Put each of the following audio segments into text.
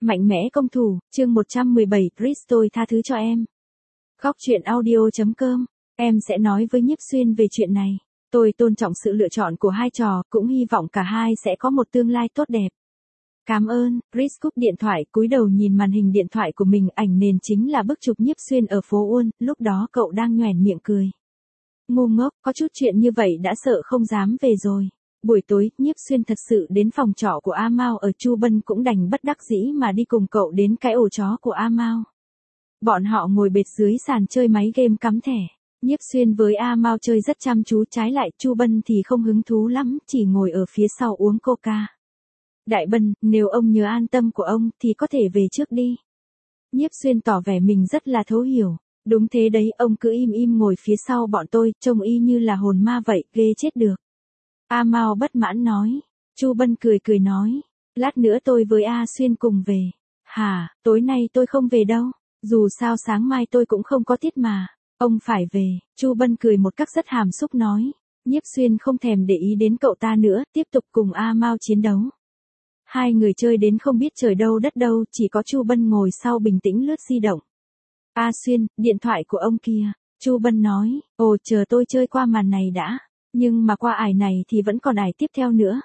Mạnh mẽ công thủ, chương 117, Chris tôi tha thứ cho em. Góc truyện audio.com, em sẽ nói với Nhiếp Xuyên về chuyện này. Tôi tôn trọng sự lựa chọn của hai trò, cũng hy vọng cả hai sẽ có một tương lai tốt đẹp. Cảm ơn, Chris cúp điện thoại, cúi đầu nhìn màn hình điện thoại của mình, ảnh nền chính là bức chụp Nhiếp Xuyên ở phố Uôn, lúc đó cậu đang nhoẻn miệng cười. Ngu ngốc, có chút chuyện như vậy đã sợ không dám về rồi. Buổi tối, Nhiếp Xuyên thật sự đến phòng trọ của A Mao ở Chu Bân, cũng đành bất đắc dĩ mà đi cùng cậu đến cái ổ chó của A Mao. Bọn họ ngồi bệt dưới sàn chơi máy game cắm thẻ. Nhiếp Xuyên với A Mao chơi rất chăm chú, trái lại Chu Bân thì không hứng thú lắm, chỉ ngồi ở phía sau uống coca. Đại Bân, nếu ông nhớ an tâm của ông thì có thể về trước đi. Nhiếp Xuyên tỏ vẻ mình rất là thấu hiểu. Đúng thế đấy, ông cứ im im ngồi phía sau bọn tôi, trông y như là hồn ma vậy, ghê chết được. A Mao bất mãn nói. Chu Bân cười cười nói. Lát nữa tôi với A Xuyên cùng về. Hả, tối nay tôi không về đâu. Dù sao sáng mai tôi cũng không có tiết mà. Ông phải về. Chu Bân cười một cách rất hàm xúc nói. Nhiếp Xuyên không thèm để ý đến cậu ta nữa, tiếp tục cùng A Mao chiến đấu. Hai người chơi đến không biết trời đâu đất đâu, chỉ có Chu Bân ngồi sau bình tĩnh lướt di động. A Xuyên, điện thoại của ông kia. Chu Bân nói. Ồ, chờ tôi chơi qua màn này đã. Nhưng mà qua ải này thì vẫn còn ải tiếp theo nữa.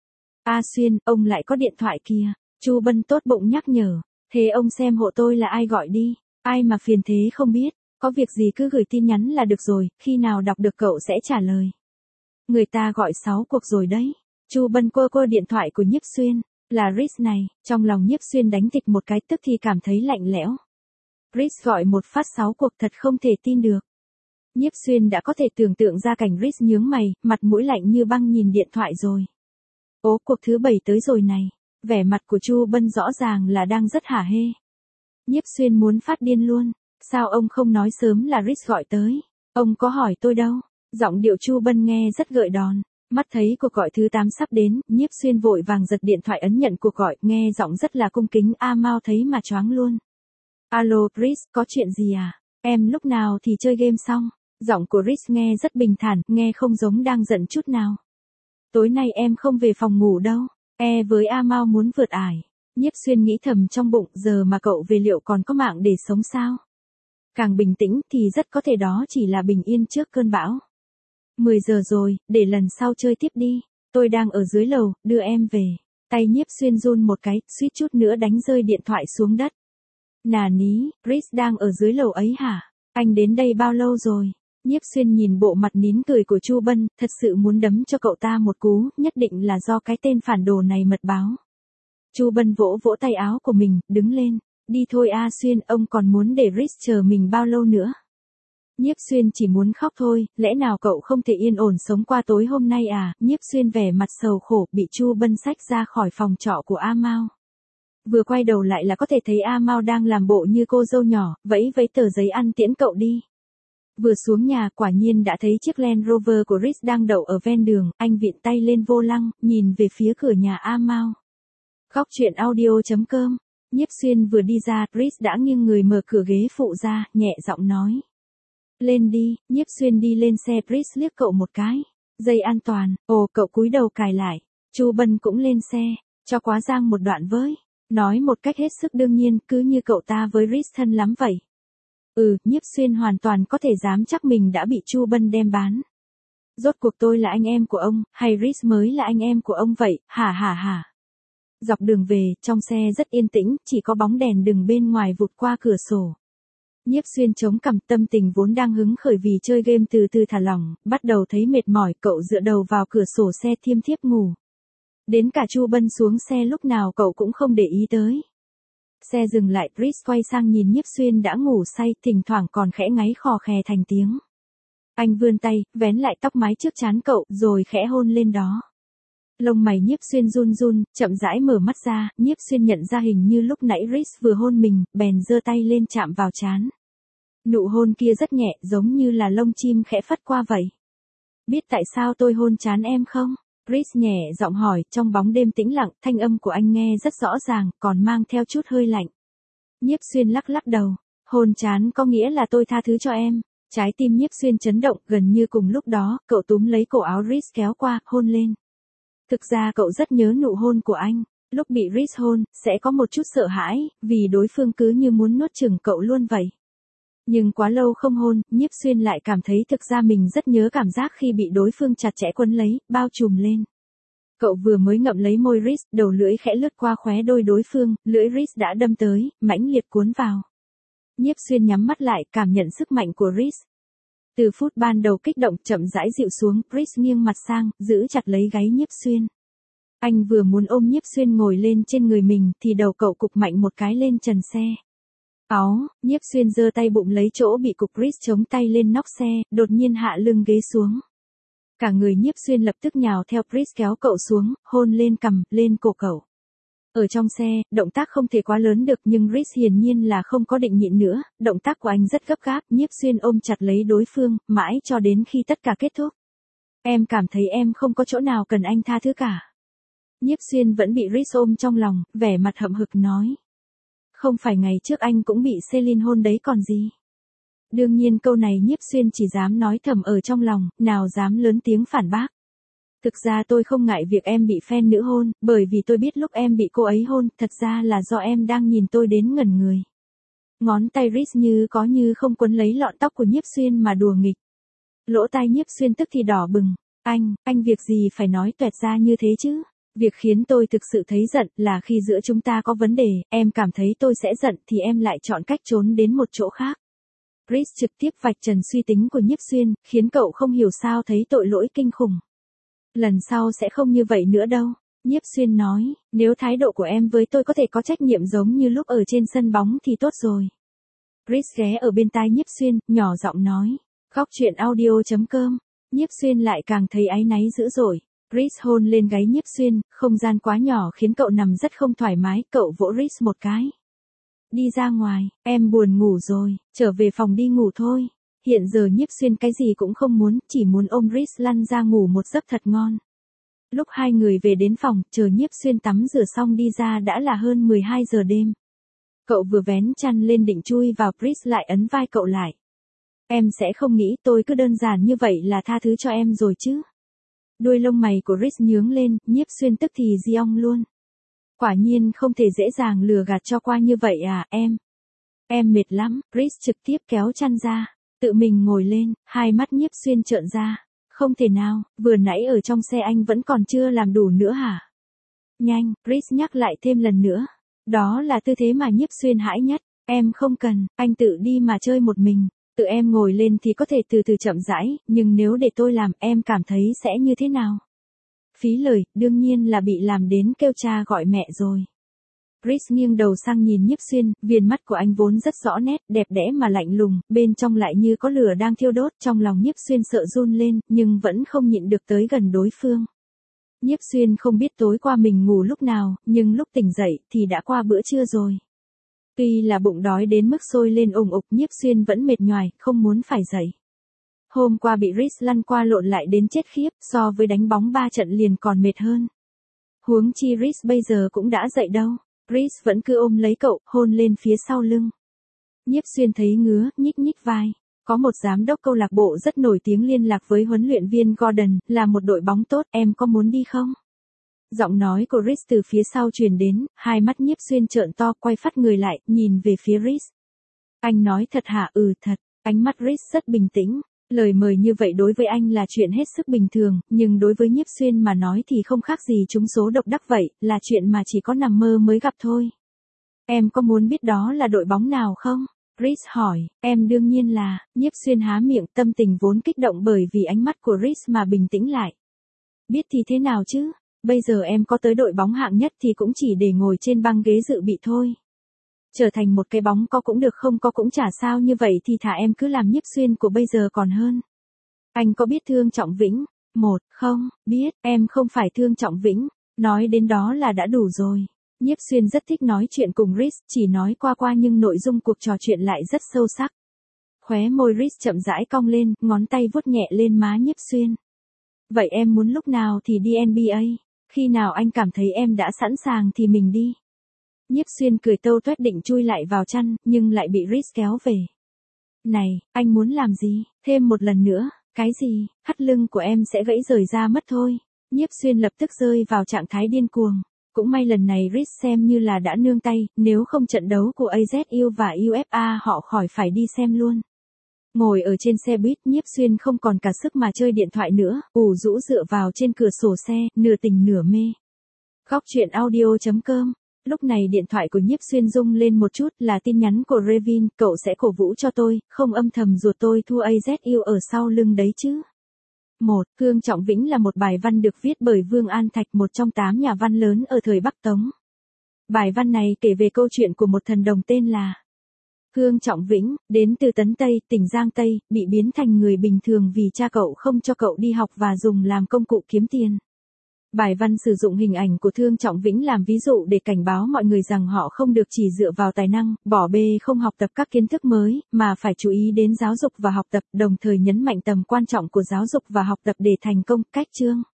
A Xuyên, ông lại có điện thoại kia. Chu Bân tốt bụng nhắc nhở. Thế ông xem hộ tôi là ai gọi đi. Ai mà phiền thế không biết. Có việc gì cứ gửi tin nhắn là được rồi, khi nào đọc được cậu sẽ trả lời. Người ta gọi 6 cuộc rồi đấy. Chu Bân cô điện thoại của Nhiếp Xuyên. Là Chris này. Trong lòng Nhiếp Xuyên đánh tịch một cái, tức thì cảm thấy lạnh lẽo. Chris gọi một phát 6 cuộc, thật không thể tin được. Nhiếp Xuyên đã có thể tưởng tượng ra cảnh Chris nhướng mày, mặt mũi lạnh như băng nhìn điện thoại rồi. Ố, cuộc thứ 7 tới rồi này. Vẻ mặt của Chu Bân rõ ràng là đang rất hả hê. Nhiếp Xuyên muốn phát điên luôn. Sao ông không nói sớm là Chris gọi tới? Ông có hỏi tôi đâu. Giọng điệu Chu Bân nghe rất gợi đòn. Mắt thấy cuộc gọi thứ 8 sắp đến, Nhiếp Xuyên vội vàng giật điện thoại ấn nhận cuộc gọi, nghe giọng rất là cung kính. A Mao thấy mà choáng luôn. Alo Chris, có chuyện gì à? Em lúc nào thì chơi game xong? Giọng của Chris nghe rất bình thản, nghe không giống đang giận chút nào. Tối nay em không về phòng ngủ đâu. Với A Mao muốn vượt ải. Nhiếp Xuyên nghĩ thầm trong bụng, giờ mà cậu về liệu còn có mạng để sống sao? Càng bình tĩnh thì rất có thể đó chỉ là bình yên trước cơn bão. 10 giờ rồi, để lần sau chơi tiếp đi. Tôi đang ở dưới lầu, đưa em về. Tay Nhiếp Xuyên run một cái, suýt chút nữa đánh rơi điện thoại xuống đất. Nà ní, Chris đang ở dưới lầu ấy hả? Anh đến đây bao lâu rồi? Nhiếp Xuyên nhìn bộ mặt nín cười của Chu Bân, thật sự muốn đấm cho cậu ta một cú, nhất định là do cái tên phản đồ này mật báo. Chu Bân vỗ vỗ tay áo của mình, đứng lên. Đi thôi A Xuyên, ông còn muốn để Chris chờ mình bao lâu nữa? Nhiếp Xuyên chỉ muốn khóc thôi, lẽ nào cậu không thể yên ổn sống qua tối hôm nay à? Nhiếp Xuyên vẻ mặt sầu khổ, bị Chu Bân xách ra khỏi phòng trọ của A Mao. Vừa quay đầu lại là có thể thấy A Mao đang làm bộ như cô dâu nhỏ, vẫy vẫy tờ giấy ăn tiễn cậu đi. Vừa xuống nhà, quả nhiên đã thấy chiếc Land Rover của Chris đang đậu ở ven đường, anh vịn tay lên vô lăng, nhìn về phía cửa nhà A Mao. Góc truyện audio.com, Nhiếp Xuyên vừa đi ra, Chris đã nghiêng người mở cửa ghế phụ ra, nhẹ giọng nói. Lên đi. Nhiếp Xuyên đi lên xe, Chris liếc cậu một cái. Dây an toàn, cậu cúi đầu cài lại. Chu Bân cũng lên xe, cho quá giang một đoạn với. Nói một cách hết sức đương nhiên, cứ như cậu ta với Chris thân lắm vậy. Nhiếp Xuyên hoàn toàn có thể dám chắc mình đã bị Chu Bân đem bán. Rốt cuộc tôi là anh em của ông, hay Chris mới là anh em của ông vậy, hả? Dọc đường về, trong xe rất yên tĩnh, chỉ có bóng đèn đường bên ngoài vụt qua cửa sổ. Nhiếp Xuyên chống cằm, tâm tình vốn đang hứng khởi vì chơi game từ từ thả lỏng, bắt đầu thấy mệt mỏi, cậu dựa đầu vào cửa sổ xe thiêm thiếp ngủ. Đến cả Chu Bân xuống xe lúc nào cậu cũng không để ý tới. Xe dừng lại, Chris quay sang nhìn Nhiếp Xuyên đã ngủ say, thỉnh thoảng còn khẽ ngáy khò khè thành tiếng. Anh vươn tay, vén lại tóc mái trước trán cậu, rồi khẽ hôn lên đó. Lông mày Nhiếp Xuyên run run, chậm rãi mở mắt ra, Nhiếp Xuyên nhận ra hình như lúc nãy Chris vừa hôn mình, bèn giơ tay lên chạm vào trán. Nụ hôn kia rất nhẹ, giống như là lông chim khẽ phất qua vậy. Biết tại sao tôi hôn trán em không? Chris nhẹ giọng hỏi, trong bóng đêm tĩnh lặng, thanh âm của anh nghe rất rõ ràng, còn mang theo chút hơi lạnh. Nhiếp Xuyên lắc lắc đầu, hôn trán có nghĩa là tôi tha thứ cho em. Trái tim Nhiếp Xuyên chấn động, gần như cùng lúc đó, cậu túm lấy cổ áo Chris kéo qua, hôn lên. Thực ra cậu rất nhớ nụ hôn của anh. Lúc bị Reese hôn, sẽ có một chút sợ hãi, vì đối phương cứ như muốn nuốt chửng cậu luôn vậy. Nhưng quá lâu không hôn, Nhiếp Xuyên lại cảm thấy thực ra mình rất nhớ cảm giác khi bị đối phương chặt chẽ quấn lấy, bao trùm lên. Cậu vừa mới ngậm lấy môi Reese, đầu lưỡi khẽ lướt qua khóe đôi đối phương, lưỡi Reese đã đâm tới, mãnh liệt cuốn vào. Nhiếp Xuyên nhắm mắt lại, cảm nhận sức mạnh của Reese. Từ phút ban đầu kích động chậm rãi dịu xuống, Reese nghiêng mặt sang, giữ chặt lấy gáy Nhiếp Xuyên. Anh vừa muốn ôm Nhiếp Xuyên ngồi lên trên người mình thì đầu cậu cục mạnh một cái lên trần xe. Áo, Nhiếp Xuyên giơ tay bụng lấy chỗ bị cục Reese chống tay lên nóc xe, đột nhiên hạ lưng ghế xuống. Cả người Nhiếp Xuyên lập tức nhào theo Reese kéo cậu xuống, hôn lên cằm, lên cổ cậu. Ở trong xe, động tác không thể quá lớn được nhưng Reese hiển nhiên là không có định nhịn nữa, động tác của anh rất gấp gáp, Nhiếp Xuyên ôm chặt lấy đối phương, mãi cho đến khi tất cả kết thúc. Em cảm thấy em không có chỗ nào cần anh tha thứ cả. Nhiếp Xuyên vẫn bị Reese ôm trong lòng, vẻ mặt hậm hực nói. Không phải ngày trước anh cũng bị Celine hôn đấy còn gì. Đương nhiên câu này Nhiếp Xuyên chỉ dám nói thầm ở trong lòng, nào dám lớn tiếng phản bác. Thực ra tôi không ngại việc em bị fan nữ hôn, bởi vì tôi biết lúc em bị cô ấy hôn, thật ra là do em đang nhìn tôi đến ngẩn người. Ngón tay Reese như có như không quấn lấy lọn tóc của Nhiếp Xuyên mà đùa nghịch. Lỗ tai Nhiếp Xuyên tức thì đỏ bừng. Anh việc gì phải nói toẹt ra như thế chứ? Việc khiến tôi thực sự thấy giận là khi giữa chúng ta có vấn đề, em cảm thấy tôi sẽ giận thì em lại chọn cách trốn đến một chỗ khác. Reese trực tiếp vạch trần suy tính của Nhiếp Xuyên, khiến cậu không hiểu sao thấy tội lỗi kinh khủng. Lần sau sẽ không như vậy nữa đâu. Nhiếp Xuyên nói, nếu thái độ của em với tôi có thể có trách nhiệm giống như lúc ở trên sân bóng thì tốt rồi. Reese ghé ở bên tai Nhiếp Xuyên, nhỏ giọng nói. Góc truyện audio.com. Nhiếp Xuyên lại càng thấy áy náy dữ dội. Reese hôn lên gáy Nhiếp Xuyên, không gian quá nhỏ khiến cậu nằm rất không thoải mái, cậu vỗ Reese một cái. Đi ra ngoài, em buồn ngủ rồi, trở về phòng đi ngủ thôi. Hiện giờ Nhiếp Xuyên cái gì cũng không muốn, chỉ muốn ôm Reese lăn ra ngủ một giấc thật ngon. Lúc hai người về đến phòng, chờ Nhiếp Xuyên tắm rửa xong đi ra đã là hơn 12 giờ đêm. Cậu vừa vén chăn lên định chui vào, Reese lại ấn vai cậu lại. Em sẽ không nghĩ tôi cứ đơn giản như vậy là tha thứ cho em rồi chứ. Đuôi lông mày của Reese nhướng lên, Nhiếp Xuyên tức thì giong luôn. Quả nhiên không thể dễ dàng lừa gạt cho qua như vậy à, em. Em mệt lắm, Reese trực tiếp kéo chăn ra, tự mình ngồi lên, hai mắt Nhiếp Xuyên trợn ra. Không thể nào, vừa nãy ở trong xe anh vẫn còn chưa làm đủ nữa hả? Nhanh, Reese nhắc lại thêm lần nữa. Đó là tư thế mà Nhiếp Xuyên hãi nhất. Em không cần, anh tự đi mà chơi một mình. Tự em ngồi lên thì có thể từ từ chậm rãi, nhưng nếu để tôi làm em cảm thấy sẽ như thế nào? Phí lời, đương nhiên là bị làm đến kêu cha gọi mẹ rồi. Reese nghiêng đầu sang nhìn Nhiếp Xuyên, viền mắt của anh vốn rất rõ nét, đẹp đẽ mà lạnh lùng, bên trong lại như có lửa đang thiêu đốt, trong lòng Nhiếp Xuyên sợ run lên, nhưng vẫn không nhịn được tới gần đối phương. Nhiếp Xuyên không biết tối qua mình ngủ lúc nào, nhưng lúc tỉnh dậy thì đã qua bữa trưa rồi. Tuy là bụng đói đến mức sôi lên ủng ục, Nhiếp Xuyên vẫn mệt nhoài, không muốn phải dậy. Hôm qua bị Reese lăn qua lộn lại đến chết khiếp, so với đánh bóng 3 trận liền còn mệt hơn. Huống chi Reese bây giờ cũng đã dậy đâu. Reese vẫn cứ ôm lấy cậu, hôn lên phía sau lưng. Nhiếp Xuyên thấy ngứa, nhích nhích vai. Có một giám đốc câu lạc bộ rất nổi tiếng liên lạc với huấn luyện viên Gordon, là một đội bóng tốt, em có muốn đi không? Giọng nói của Reese từ phía sau truyền đến, hai mắt Nhiếp Xuyên trợn to, quay phắt người lại, nhìn về phía Reese. Anh nói thật hả? Ừ thật. Ánh mắt Reese rất bình tĩnh. Lời mời như vậy đối với anh là chuyện hết sức bình thường, nhưng đối với Nhiếp Xuyên mà nói thì không khác gì trúng số độc đắc vậy, là chuyện mà chỉ có nằm mơ mới gặp thôi. Em có muốn biết đó là đội bóng nào không? Reese hỏi, em đương nhiên là, Nhiếp Xuyên há miệng, tâm tình vốn kích động bởi vì ánh mắt của Reese mà bình tĩnh lại. Biết thì thế nào chứ, bây giờ em có tới đội bóng hạng nhất thì cũng chỉ để ngồi trên băng ghế dự bị thôi. Trở thành một cái bóng có cũng được không có cũng chả sao, như vậy thì thà em cứ làm Nhiếp Xuyên của bây giờ còn hơn. Anh có biết Thương Trọng Vĩnh? Không, biết, em không phải Thương Trọng Vĩnh. Nói đến đó là đã đủ rồi. Nhiếp Xuyên rất thích nói chuyện cùng Reese, chỉ nói qua qua nhưng nội dung cuộc trò chuyện lại rất sâu sắc. Khóe môi Reese chậm rãi cong lên, ngón tay vuốt nhẹ lên má Nhiếp Xuyên. Vậy em muốn lúc nào thì đi NBA? Khi nào anh cảm thấy em đã sẵn sàng thì mình đi. Nhiếp Xuyên cười tâu tuét định chui lại vào chăn, nhưng lại bị Reese kéo về. Này, anh muốn làm gì? Thêm một lần nữa, cái gì? Thắt lưng của em sẽ gãy rời ra mất thôi. Nhiếp Xuyên lập tức rơi vào trạng thái điên cuồng. Cũng may lần này Reed xem như là đã nương tay, nếu không trận đấu của AZU và UFA họ khỏi phải đi xem luôn. Ngồi ở trên xe buýt, Nhiếp Xuyên không còn cả sức mà chơi điện thoại nữa, ủ rũ dựa vào trên cửa sổ xe, nửa tỉnh nửa mê. Góc truyện audio.com. Lúc này điện thoại của Nhiếp Xuyên rung lên một chút, là tin nhắn của Revin, cậu sẽ cổ vũ cho tôi, không âm thầm ruột tôi thua AZU ở sau lưng đấy chứ. 1. Hương Trọng Vĩnh là một bài văn được viết bởi Vương An Thạch, một trong 8 nhà văn lớn ở thời Bắc Tống. Bài văn này kể về câu chuyện của một thần đồng tên là Hương Trọng Vĩnh, đến từ Tấn Tây, tỉnh Giang Tây, bị biến thành người bình thường vì cha cậu không cho cậu đi học và dùng làm công cụ kiếm tiền. Bài văn sử dụng hình ảnh của Thương Trọng Vĩnh làm ví dụ để cảnh báo mọi người rằng họ không được chỉ dựa vào tài năng, bỏ bê không học tập các kiến thức mới, mà phải chú ý đến giáo dục và học tập, đồng thời nhấn mạnh tầm quan trọng của giáo dục và học tập để thành công. Cách chương